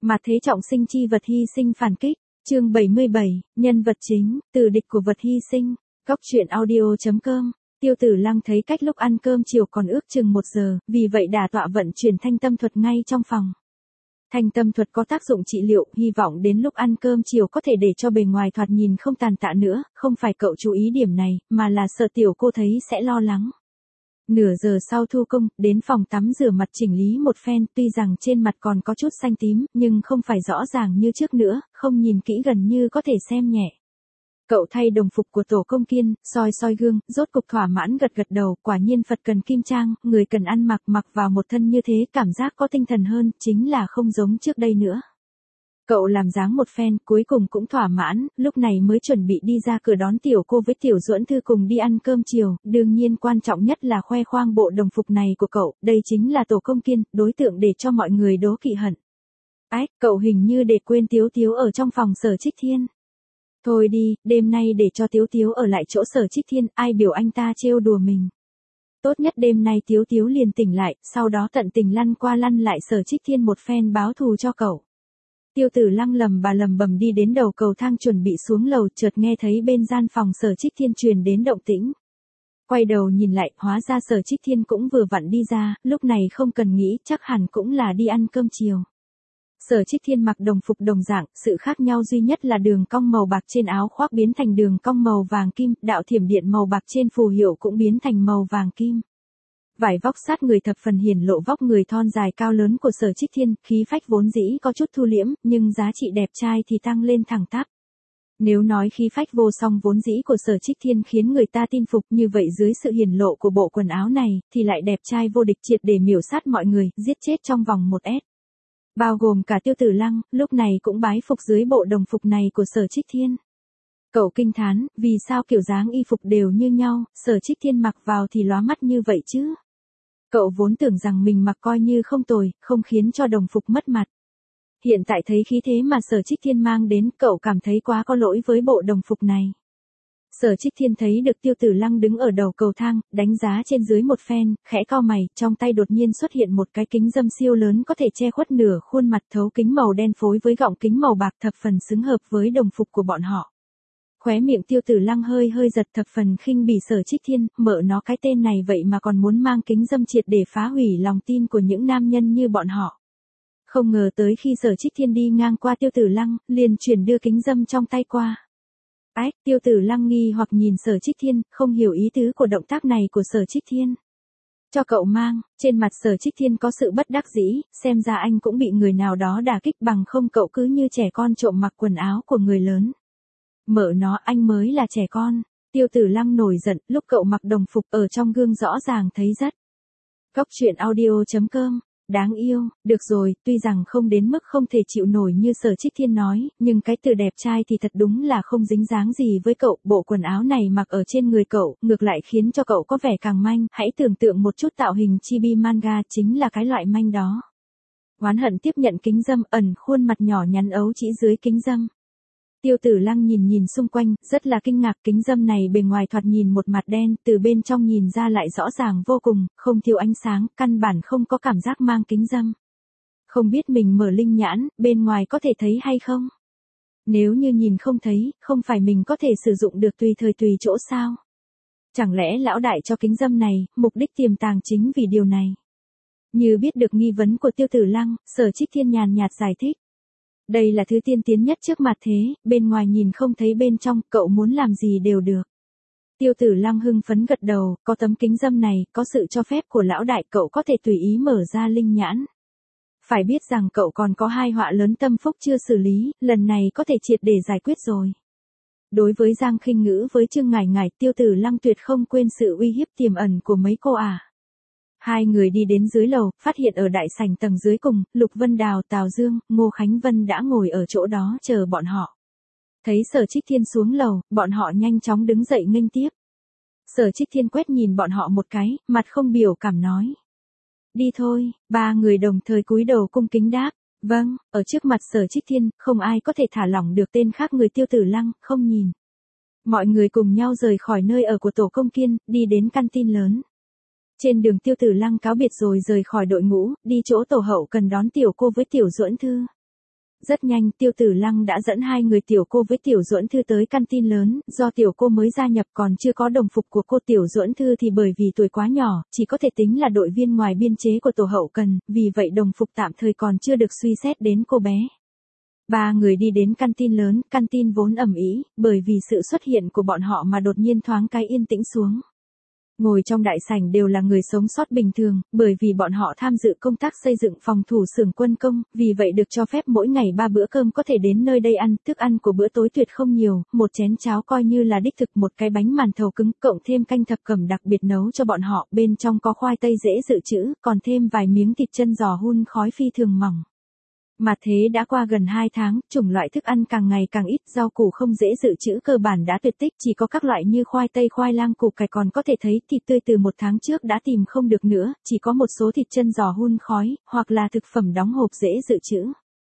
Mà thế trọng sinh chi vật hy sinh phản kích. Chương 77, nhân vật chính, từ địch của vật hy sinh. Góc truyện audio.com. Tiêu Tử Lăng thấy cách lúc ăn cơm chiều còn ước chừng 1 giờ, vì vậy đả tọa vận chuyển thanh tâm thuật ngay trong phòng. Thanh tâm thuật có tác dụng trị liệu, hy vọng đến lúc ăn cơm chiều có thể để cho bề ngoài thoạt nhìn không tàn tạ nữa, không phải cậu chú ý điểm này, mà là sợ tiểu cô thấy sẽ lo lắng. Nửa giờ sau thu công, đến phòng tắm rửa mặt chỉnh lý một phen, tuy rằng trên mặt còn có chút xanh tím, nhưng không phải rõ ràng như trước nữa, không nhìn kỹ gần như có thể xem nhẹ. Cậu thay đồng phục của tổ công kiên, soi gương, rốt cục thỏa mãn gật đầu, quả nhiên Phật cần kim trang, người cần ăn mặc vào một thân như thế, cảm giác có tinh thần hơn, chính là không giống trước đây nữa. Cậu làm dáng một phen, cuối cùng cũng thỏa mãn, lúc này mới chuẩn bị đi ra cửa đón tiểu cô với tiểu Duẫn Thư cùng đi ăn cơm chiều, đương nhiên quan trọng nhất là khoe khoang bộ đồng phục này của cậu, đây chính là tổ công kiên, đối tượng để cho mọi người đố kỵ hận. Ách, cậu hình như để quên Tiếu Tiếu ở trong phòng Sở Trích Thiên. Thôi đi, đêm nay để cho Tiếu Tiếu ở lại chỗ Sở Trích Thiên, ai biểu anh ta trêu đùa mình. Tốt nhất đêm nay Tiếu Tiếu liền tỉnh lại, sau đó tận tình lăn qua lăn lại Sở Trích Thiên một phen báo thù cho cậu. Tiêu Tử Lăng lầm bầm đi đến đầu cầu thang chuẩn bị xuống lầu, chợt nghe thấy bên gian phòng Sở Trích Thiên truyền đến động tĩnh. Quay đầu nhìn lại, hóa ra Sở Trích Thiên cũng vừa vặn đi ra, lúc này không cần nghĩ, chắc hẳn cũng là đi ăn cơm chiều. Sở Trích Thiên mặc đồng phục đồng dạng, sự khác nhau duy nhất là đường cong màu bạc trên áo khoác biến thành đường cong màu vàng kim, đạo thiểm điện màu bạc trên phù hiệu cũng biến thành màu vàng kim. Vải vóc sát người thập phần hiển lộ vóc người thon dài cao lớn của Sở Trích Thiên, khí phách vốn dĩ có chút thu liễm, nhưng giá trị đẹp trai thì tăng lên thẳng tắp. Nếu nói khí phách vô song vốn dĩ của Sở Trích Thiên khiến người ta tin phục, như vậy dưới sự hiển lộ của bộ quần áo này, thì lại đẹp trai vô địch, triệt để miểu sát mọi người, giết chết trong vòng 1S. Bao gồm cả Tiêu Tử Lăng, lúc này cũng bái phục dưới bộ đồng phục này của Sở Trích Thiên. Cậu kinh thán, vì sao kiểu dáng y phục đều như nhau, Sở Trích Thiên mặc vào thì lóa mắt như vậy chứ? Cậu vốn tưởng rằng mình mặc coi như không tồi, không khiến cho đồng phục mất mặt. Hiện tại thấy khí thế mà Sở Trích Thiên mang đến, cậu cảm thấy quá có lỗi với bộ đồng phục này. Sở Trích Thiên thấy được Tiêu Tử Lăng đứng ở đầu cầu thang, đánh giá trên dưới một phen, khẽ cau mày, trong tay đột nhiên xuất hiện một cái kính râm siêu lớn có thể che khuất nửa khuôn mặt, thấu kính màu đen phối với gọng kính màu bạc thập phần xứng hợp với đồng phục của bọn họ. Khóe miệng Tiêu Tử Lăng hơi giật, thập phần khinh bỉ Sở Trích Thiên, mợ nó cái tên này vậy mà còn muốn mang kính râm triệt để phá hủy lòng tin của những nam nhân như bọn họ. Không ngờ tới khi Sở Trích Thiên đi ngang qua Tiêu Tử Lăng, liền chuyển đưa kính râm trong tay qua. Ách, Tiêu Tử Lăng nghi hoặc nhìn Sở Trích Thiên, không hiểu ý tứ của động tác này của Sở Trích Thiên. Cho cậu mang, trên mặt Sở Trích Thiên có sự bất đắc dĩ, xem ra anh cũng bị người nào đó đả kích, bằng không cậu cứ như trẻ con trộm mặc quần áo của người lớn. Mợ nó, anh mới là trẻ con. Tiêu Tử Lăng nổi giận, lúc cậu mặc đồng phục ở trong gương rõ ràng thấy rất. Góc truyện audio.com. Đáng yêu, được rồi, tuy rằng không đến mức không thể chịu nổi như Sở Trích Thiên nói, nhưng cái từ đẹp trai thì thật đúng là không dính dáng gì với cậu, bộ quần áo này mặc ở trên người cậu, ngược lại khiến cho cậu có vẻ càng manh, hãy tưởng tượng một chút tạo hình chibi manga chính là cái loại manh đó. Oán hận tiếp nhận kính râm, ẩn khuôn mặt nhỏ nhắn ấu chỉ dưới kính râm. Tiêu Tử Lăng nhìn xung quanh, rất là kinh ngạc, kính râm này bề ngoài thoạt nhìn một mặt đen, từ bên trong nhìn ra lại rõ ràng vô cùng, không thiếu ánh sáng, căn bản không có cảm giác mang kính râm. Không biết mình mở linh nhãn, bên ngoài có thể thấy hay không? Nếu như nhìn không thấy, không phải mình có thể sử dụng được tùy thời tùy chỗ sao? Chẳng lẽ lão đại cho kính râm này, mục đích tiềm tàng chính vì điều này? Như biết được nghi vấn của Tiêu Tử Lăng, Sở Trích Thiên nhàn nhạt giải thích. Đây là thứ tiên tiến nhất trước mặt thế, bên ngoài nhìn không thấy bên trong, cậu muốn làm gì đều được. Tiêu Tử Lăng hưng phấn gật đầu, có tấm kính râm này, có sự cho phép của lão đại, cậu có thể tùy ý mở ra linh nhãn. Phải biết rằng cậu còn có 2 họa lớn tâm phúc chưa xử lý, lần này có thể triệt để giải quyết rồi. Đối với Giang Khinh Ngữ với Trương Ngải Ngải, Tiêu Tử Lăng tuyệt không quên sự uy hiếp tiềm ẩn của mấy cô ả. Hai người đi đến dưới lầu, phát hiện ở đại sảnh tầng dưới cùng, Lục Vân Đào, Tào Dương, Ngô Khánh Vân đã ngồi ở chỗ đó chờ bọn họ. Thấy Sở Trích Thiên xuống lầu, bọn họ nhanh chóng đứng dậy nghênh tiếp. Sở Trích Thiên quét nhìn bọn họ một cái, mặt không biểu cảm nói. Đi thôi, 3 người đồng thời cúi đầu cung kính đáp. Vâng, ở trước mặt Sở Trích Thiên, không ai có thể thả lỏng được tên khác người Tiêu Tử Lăng, không nhìn. Mọi người cùng nhau rời khỏi nơi ở của tổ công kiên, đi đến căn tin lớn. Trên đường Tiêu Tử Lăng cáo biệt rồi rời khỏi đội ngũ, đi chỗ tổ hậu cần đón tiểu cô với tiểu Duẫn Thư. Rất nhanh Tiêu Tử Lăng đã dẫn hai người Tiểu Cô với Tiểu Duẫn Thư tới căn tin lớn, do Tiểu Cô mới gia nhập còn chưa có đồng phục của cô. Tiểu Duẫn Thư thì bởi vì tuổi quá nhỏ, chỉ có thể tính là đội viên ngoài biên chế của tổ hậu cần, vì vậy đồng phục tạm thời còn chưa được suy xét đến cô bé. Ba người đi đến căn tin lớn, căn tin vốn ầm ĩ, bởi vì sự xuất hiện của bọn họ mà đột nhiên thoáng cái yên tĩnh xuống. Ngồi trong đại sảnh đều là người sống sót bình thường, bởi vì bọn họ tham dự công tác xây dựng phòng thủ xưởng quân công, vì vậy được cho phép mỗi ngày 3 bữa cơm có thể đến nơi đây ăn. Thức ăn của bữa tối tuyệt không nhiều, một chén cháo coi như là đích thực, một cái bánh màn thầu cứng cộng thêm canh thập cẩm đặc biệt nấu cho bọn họ, bên trong có khoai tây dễ dự trữ, còn thêm vài miếng thịt chân giò hun khói phi thường mỏng. Mà thế đã qua gần 2 tháng, chủng loại thức ăn càng ngày càng ít, rau củ không dễ dự trữ cơ bản đã tuyệt tích, chỉ có các loại như khoai tây, khoai lang, củ cải còn có thể thấy. Thịt tươi từ 1 tháng trước đã tìm không được nữa, chỉ có một số thịt chân giò hun khói, hoặc là thực phẩm đóng hộp dễ dự trữ.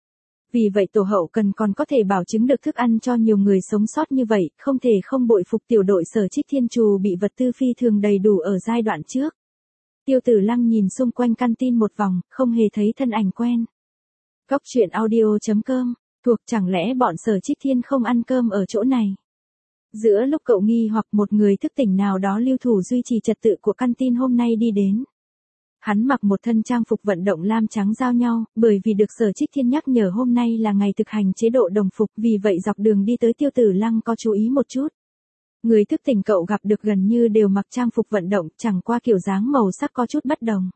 Vì vậy tổ hậu cần còn có thể bảo chứng được thức ăn cho nhiều người sống sót như vậy, không thể không bội phục tiểu đội Sở Trích Thiên Trù bị vật tư phi thường đầy đủ ở giai đoạn trước. Tiêu Tử Lăng nhìn xung quanh căn tin một vòng, không hề thấy thân ảnh quen. Góc truyện audio.com, thuộc chẳng lẽ bọn Sở Trích Thiên không ăn cơm ở chỗ này? Giữa lúc cậu nghi hoặc, một người thức tỉnh nào đó lưu thủ duy trì trật tự của căn tin hôm nay đi đến. Hắn mặc một thân trang phục vận động lam trắng giao nhau, bởi vì được Sở Trích Thiên nhắc nhở hôm nay là ngày thực hành chế độ đồng phục, vì vậy dọc đường đi tới Tiêu Tử Lăng có chú ý một chút. Người thức tỉnh cậu gặp được gần như đều mặc trang phục vận động, chẳng qua kiểu dáng màu sắc có chút bất đồng.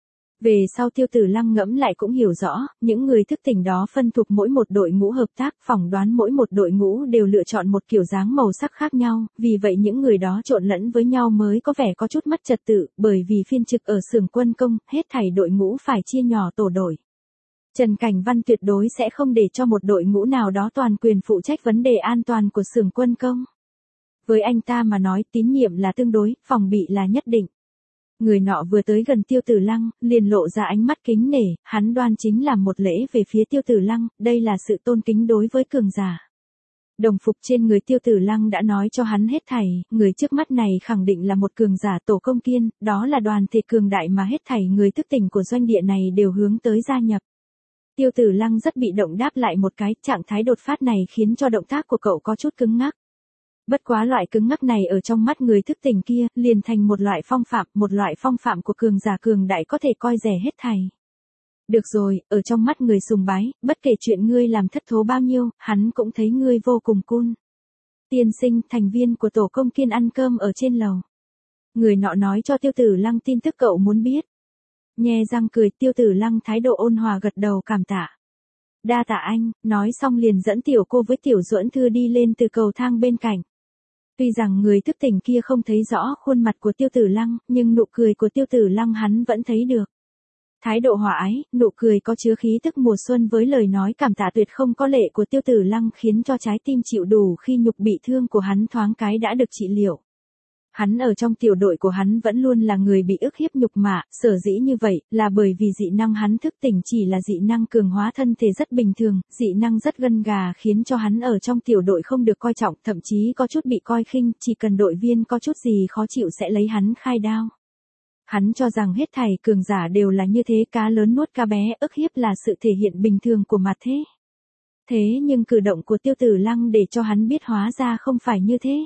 Về sau Tiêu Tử Lăng ngẫm lại cũng hiểu rõ, những người thức tỉnh đó phân thuộc mỗi một đội ngũ hợp tác, phỏng đoán mỗi một đội ngũ đều lựa chọn một kiểu dáng màu sắc khác nhau, vì vậy những người đó trộn lẫn với nhau mới có vẻ có chút mất trật tự, bởi vì phiên trực ở xưởng quân công, hết thảy đội ngũ phải chia nhỏ tổ đội. Trần Cảnh Văn tuyệt đối sẽ không để cho một đội ngũ nào đó toàn quyền phụ trách vấn đề an toàn của xưởng quân công. Với anh ta mà nói, tín nhiệm là tương đối, phòng bị là nhất định. Người nọ vừa tới gần Tiêu Tử Lăng, liền lộ ra ánh mắt kính nể, hắn đoan chính làm một lễ về phía Tiêu Tử Lăng, đây là sự tôn kính đối với cường giả. Đồng phục trên người Tiêu Tử Lăng đã nói cho hắn hết thảy, người trước mắt này khẳng định là một cường giả tổ công kiên, đó là đoàn thể cường đại mà hết thảy người thức tỉnh của doanh địa này đều hướng tới gia nhập. Tiêu Tử Lăng rất bị động đáp lại một cái, trạng thái đột phát này khiến cho động tác của cậu có chút cứng ngắc. Bất quá loại cứng ngắc này ở trong mắt người thức tỉnh kia, liền thành một loại phong phạm của cường giả cường đại có thể coi rẻ hết thảy. Được rồi, ở trong mắt người sùng bái, bất kể chuyện ngươi làm thất thố bao nhiêu, hắn cũng thấy ngươi vô cùng cool. Tiên sinh, thành viên của tổ công kiên ăn cơm ở trên lầu. Người nọ nói cho Tiêu Tử Lăng tin tức cậu muốn biết. Nhe răng cười, Tiêu Tử Lăng thái độ ôn hòa gật đầu cảm tạ. Đa tạ anh, nói xong liền dẫn Tiểu Cô với Tiểu Duẫn Thư đi lên từ cầu thang bên cạnh. Tuy rằng người thức tỉnh kia không thấy rõ khuôn mặt của Tiêu Tử Lăng, nhưng nụ cười của Tiêu Tử Lăng hắn vẫn thấy được. Thái độ hòa ái, nụ cười có chứa khí tức mùa xuân với lời nói cảm tạ tuyệt không có lệ của Tiêu Tử Lăng khiến cho trái tim chịu đủ khi nhục bị thương của hắn thoáng cái đã được trị liệu. Hắn ở trong tiểu đội của hắn vẫn luôn là người bị ức hiếp nhục mạ, sở dĩ như vậy là bởi vì dị năng hắn thức tỉnh chỉ là dị năng cường hóa thân thể rất bình thường, dị năng rất gân gà khiến cho hắn ở trong tiểu đội không được coi trọng, thậm chí có chút bị coi khinh, chỉ cần đội viên có chút gì khó chịu sẽ lấy hắn khai đao. Hắn cho rằng hết thảy cường giả đều là như thế, cá lớn nuốt cá bé, ức hiếp là sự thể hiện bình thường của mặt thế. Thế nhưng cử động của Tiêu Tử Lăng để cho hắn biết hóa ra không phải như thế.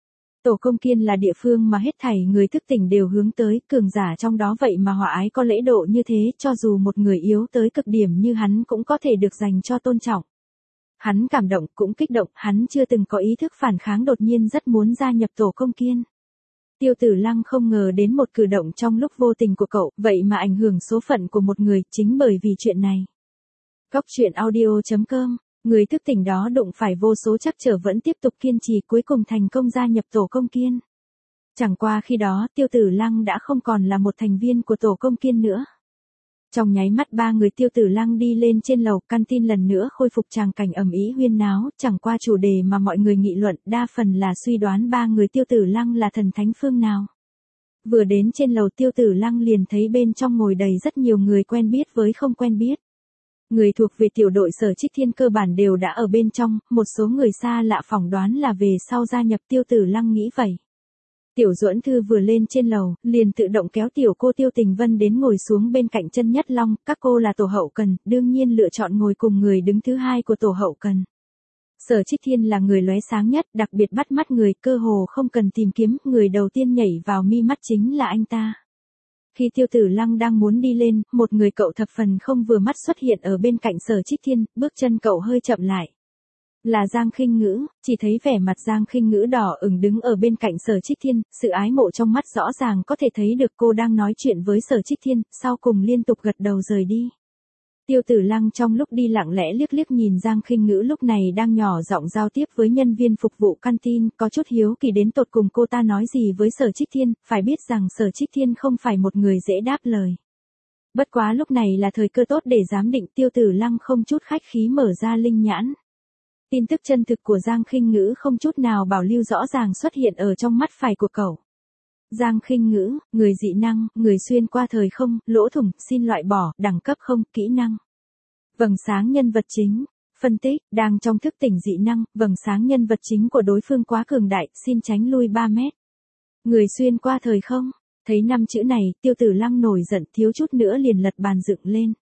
Tổ công kiên là địa phương mà hết thảy người thức tỉnh đều hướng tới, cường giả trong đó vậy mà hòa ái có lễ độ như thế, cho dù một người yếu tới cực điểm như hắn cũng có thể được dành cho tôn trọng. Hắn cảm động cũng kích động, hắn chưa từng có ý thức phản kháng, đột nhiên rất muốn gia nhập tổ công kiên. Tiêu Tử Lăng không ngờ đến một cử động trong lúc vô tình của cậu, vậy mà ảnh hưởng số phận của một người, chính bởi vì chuyện này. Góc truyện audio.com, người thức tỉnh đó đụng phải vô số trắc trở vẫn tiếp tục kiên trì, cuối cùng thành công gia nhập tổ công kiên. Chẳng qua khi đó, Tiêu Tử Lăng đã không còn là một thành viên của tổ công kiên nữa. Trong nháy mắt ba người Tiêu Tử Lăng đi lên trên lầu, căn tin lần nữa khôi phục tràng cảnh ầm ĩ huyên náo, chẳng qua chủ đề mà mọi người nghị luận, đa phần là suy đoán ba người Tiêu Tử Lăng là thần thánh phương nào. Vừa đến trên lầu Tiêu Tử Lăng liền thấy bên trong ngồi đầy rất nhiều người quen biết với không quen biết. Người thuộc về tiểu đội Sở Trích Thiên cơ bản đều đã ở bên trong, một số người xa lạ phỏng đoán là về sau gia nhập Tiêu Tử Lăng nghĩ vậy. Tiểu Duẫn Thư vừa lên trên lầu, liền tự động kéo tiểu cô Tiêu Tình Vân đến ngồi xuống bên cạnh chân Nhất Long, các cô là tổ hậu cần, đương nhiên lựa chọn ngồi cùng người đứng thứ hai của tổ hậu cần. Sở Trích Thiên là người lóe sáng nhất, đặc biệt bắt mắt người, cơ hồ không cần tìm kiếm, người đầu tiên nhảy vào mi mắt chính là anh ta. Khi Tiêu Tử Lăng đang muốn đi lên, một người cậu thập phần không vừa mắt xuất hiện ở bên cạnh Sở Trích Thiên, bước chân cậu hơi chậm lại. Là Giang Khinh Ngữ, chỉ thấy vẻ mặt Giang Khinh Ngữ đỏ ửng đứng ở bên cạnh Sở Trích Thiên, sự ái mộ trong mắt rõ ràng có thể thấy được cô đang nói chuyện với Sở Trích Thiên, sau cùng liên tục gật đầu rời đi. Tiêu Tử Lăng trong lúc đi lặng lẽ liếc liếc nhìn Giang Khinh Ngữ lúc này đang nhỏ giọng giao tiếp với nhân viên phục vụ canteen, có chút hiếu kỳ đến tột cùng cô ta nói gì với Sở Trích Thiên, phải biết rằng Sở Trích Thiên không phải một người dễ đáp lời. Bất quá lúc này là thời cơ tốt để giám định, Tiêu Tử Lăng không chút khách khí mở ra linh nhãn. Tin tức chân thực của Giang Khinh Ngữ không chút nào bảo lưu rõ ràng xuất hiện ở trong mắt phải của cậu. Giang Khinh Ngữ, người dị năng, người xuyên qua thời không, lỗ thủng, xin loại bỏ, đẳng cấp không, kỹ năng. Vầng sáng nhân vật chính. Phân tích, đang trong thức tỉnh dị năng, vầng sáng nhân vật chính của đối phương quá cường đại, xin tránh lui 3 mét. Người xuyên qua thời không. Thấy 5 chữ này, Tiêu Tử Lăng nổi giận thiếu chút nữa liền lật bàn dựng lên.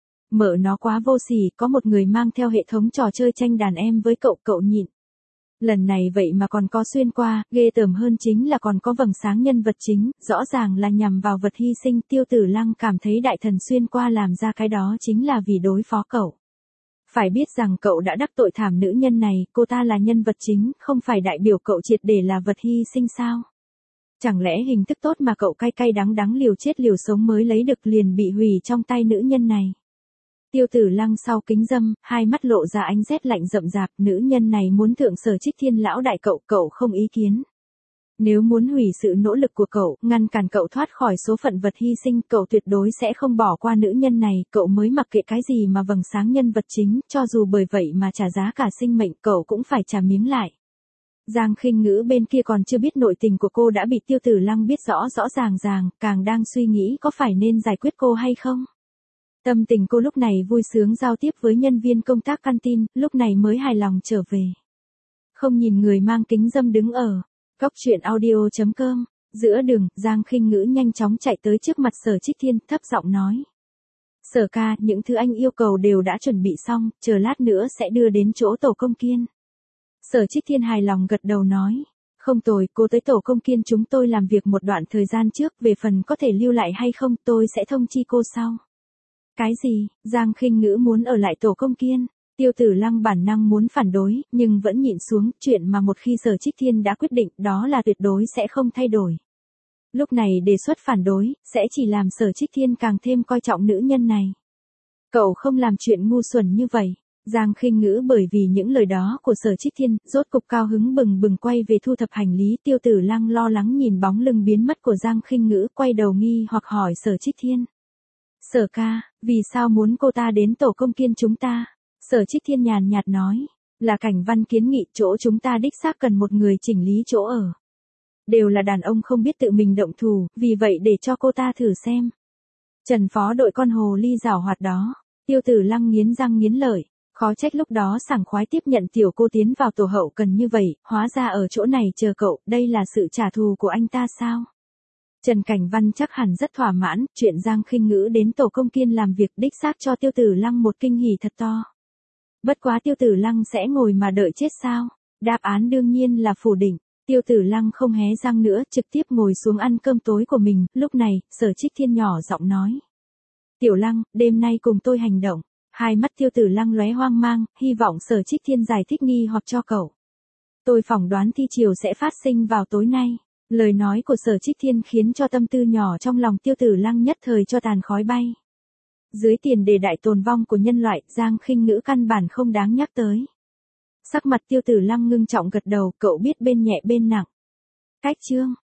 Mở nó quá vô sỉ, có một người mang theo hệ thống trò chơi tranh đàn em với cậu, cậu nhịn. Lần này vậy mà còn có xuyên qua, ghê tởm hơn chính là còn có vầng sáng nhân vật chính, rõ ràng là nhằm vào vật hy sinh. Tiêu Tử Lăng cảm thấy đại thần xuyên qua làm ra cái đó chính là vì đối phó cậu. Phải biết rằng cậu đã đắc tội thảm nữ nhân này, cô ta là nhân vật chính, không phải đại biểu cậu triệt để là vật hy sinh sao? Chẳng lẽ hình thức tốt mà cậu cay cay đắng đắng liều chết liều sống mới lấy được liền bị hủy trong tay nữ nhân này? Tiêu Tử Lăng sau kính dâm, hai mắt lộ ra ánh rét lạnh rậm rạp, nữ nhân này muốn thượng Sở Trích Thiên lão đại cậu, cậu không ý kiến. Nếu muốn hủy sự nỗ lực của cậu, ngăn cản cậu thoát khỏi số phận vật hy sinh, cậu tuyệt đối sẽ không bỏ qua nữ nhân này, cậu mới mặc kệ cái gì mà vầng sáng nhân vật chính, cho dù bởi vậy mà trả giá cả sinh mệnh, cậu cũng phải trả miếng lại. Giang Khinh Ngữ bên kia còn chưa biết nội tình của cô đã bị Tiêu Tử Lăng biết rõ rõ ràng, càng đang suy nghĩ có phải nên giải quyết cô hay không. Tâm tình cô lúc này vui sướng giao tiếp với nhân viên công tác canteen, lúc này mới hài lòng trở về. Không nhìn người mang kính dâm đứng ở góc truyện audio.com. Giữa đường, Giang Khinh Ngữ nhanh chóng chạy tới trước mặt Sở Trích Thiên, thấp giọng nói. Sở ca, những thứ anh yêu cầu đều đã chuẩn bị xong, chờ lát nữa sẽ đưa đến chỗ tổ công kiên. Sở Trích Thiên hài lòng gật đầu nói. Không tồi, cô tới tổ công kiên chúng tôi làm việc một đoạn thời gian trước, về phần có thể lưu lại hay không tôi sẽ thông chi cô sau. Cái gì, Giang Khinh Ngữ muốn ở lại tổ công kiên? Tiêu Tử Lăng bản năng muốn phản đối, nhưng vẫn nhịn xuống, chuyện mà một khi Sở Trích Thiên đã quyết định đó là tuyệt đối sẽ không thay đổi. Lúc này đề xuất phản đối, sẽ chỉ làm Sở Trích Thiên càng thêm coi trọng nữ nhân này. Cậu không làm chuyện ngu xuẩn như vậy. Giang Khinh Ngữ bởi vì những lời đó của Sở Trích Thiên, rốt cục cao hứng bừng bừng quay về thu thập hành lý. Tiêu Tử Lăng lo lắng nhìn bóng lưng biến mất của Giang Khinh Ngữ, quay đầu nghi hoặc hỏi Sở Trích Thiên. Sở ca, vì sao muốn cô ta đến tổ công kiên chúng ta? Sở Trích Thiên nhàn nhạt nói, là Cảnh Văn kiến nghị chỗ chúng ta đích xác cần một người chỉnh lý chỗ ở. Đều là đàn ông không biết tự mình động thủ, vì vậy để cho cô ta thử xem. Trần phó đội con hồ ly giảo hoạt đó. Tiêu Tử Lăng nghiến răng nghiến lợi, khó trách lúc đó sảng khoái tiếp nhận tiểu cô tiến vào tổ hậu cần như vậy, hóa ra ở chỗ này chờ cậu, đây là sự trả thù của anh ta sao? Trần Cảnh Văn chắc hẳn rất thỏa mãn, chuyện Giang Khinh Ngữ đến tổ công kiên làm việc đích xác cho Tiêu Tử Lăng một kinh hỉ thật to. Bất quá Tiêu Tử Lăng sẽ ngồi mà đợi chết sao? Đáp án đương nhiên là phủ định. Tiêu Tử Lăng không hé răng nữa, trực tiếp ngồi xuống ăn cơm tối của mình, lúc này, Sở Trích Thiên nhỏ giọng nói. Tiểu Lăng, đêm nay cùng tôi hành động. Hai mắt Tiêu Tử Lăng lóe hoang mang, hy vọng Sở Trích Thiên giải thích nghi hoặc cho cậu. Tôi phỏng đoán thi chiều sẽ phát sinh vào tối nay. Lời nói của Sở Trích Thiên khiến cho tâm tư nhỏ trong lòng Tiêu Tử Lăng nhất thời cho tàn khói bay. Dưới tiền đề đại tồn vong của nhân loại, Giang Khinh Ngữ căn bản không đáng nhắc tới. Sắc mặt Tiêu Tử Lăng ngưng trọng gật đầu, cậu biết bên nhẹ bên nặng. Cách chương